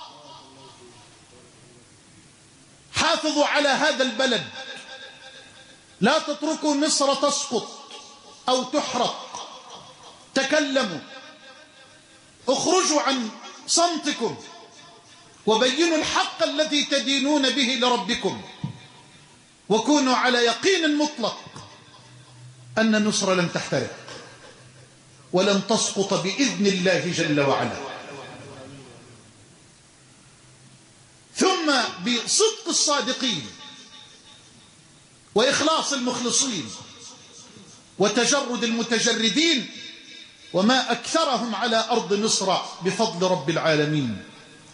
حافظوا على هذا البلد، لا تتركوا مصر تسقط أو تحرق. تكلموا، اخرجوا عن صمتكم، وبينوا الحق الذي تدينون به لربكم، وكونوا على يقين مطلق أن مصر لن تحترق ولن تسقط بإذن الله جل وعلا. ثم بصدق الصادقين وإخلاص المخلصين وتجرد المتجردين، وما أكثرهم على أرض مصر بفضل رب العالمين.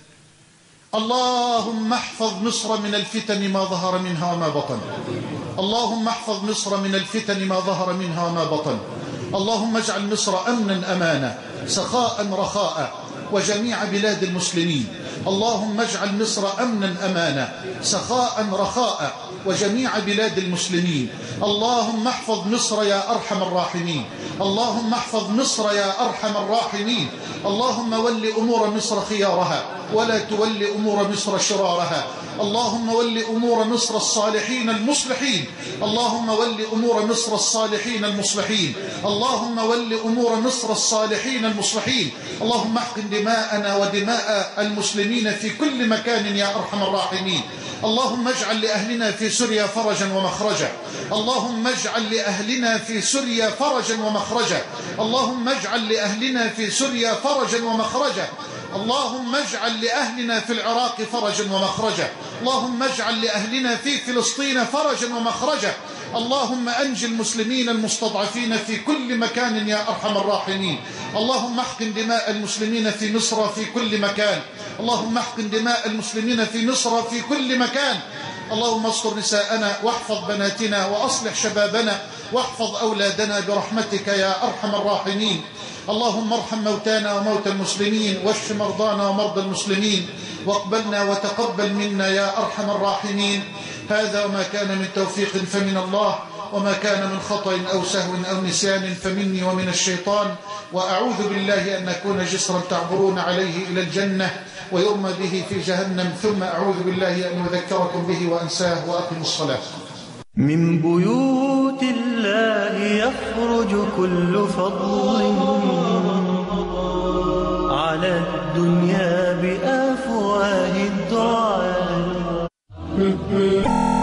اللهم احفظ مصر من الفتن ما ظهر منها وما بطن. اللهم احفظ مصر من الفتن ما ظهر منها وما بطن. اللهم اجعل مصر أمنا أمانا سخاء رخاء وجميع بلاد المسلمين. اللهم اجعل مصر أمنا أمانا سخاء رخاء وجميع بلاد المسلمين. اللهم احفظ مصر يا أرحم الراحمين. اللهم احفظ مصر يا أرحم الراحمين. اللهم ول أمور مصر خيارها ولا تول أمور مصر شرارها. اللهم ول أمور مصر الصالحين المصلحين. اللهم ول أمور مصر الصالحين المصلحين. اللهم ول أمور مصر الصالحين المصلحين. اللهم احقن دماءنا ودماء المسلمين في كل مكان يا أرحم الراحمين. اللهم اجعل لأهلنا في سوريا فرجا ومخرجا. اللهم اجعل لأهلنا في سوريا فرجا ومخرجا. اللهم اجعل لأهلنا في سوريا فرجا ومخرجا. اللهم اجعل لأهلنا في العراق فرجا ومخرجا. اللهم اجعل لأهلنا في فلسطين فرجا ومخرجا. اللهم أنج المسلمين المستضعفين في كل مكان يا أرحم الراحمين. اللهم احقن دماء المسلمين في مصر في كل مكان. اللهم احقن دماء المسلمين في مصر في كل مكان. اللهم استر نساءنا واحفظ بناتنا وأصلح شبابنا واحفظ أولادنا برحمتك يا أرحم الراحمين. اللهم ارحم موتانا وموتى المسلمين، واشف مرضانا ومرضى المسلمين، واقبلنا وتقبل منا يا أرحم الراحمين. هذا وما كان من توفيق فمن الله، وما كان من خطأ أو سهو أو نسيان فمني ومن الشيطان. وأعوذ بالله أن أكون جسرا تعبرون عليه إلى الجنة ويرمى به في جهنم، ثم أعوذ بالله أن أذكركم به وأنساه. وأقم الصلاة. من بيوت الله يخرج كل فضل على الدنيا بأفواه الدعاء.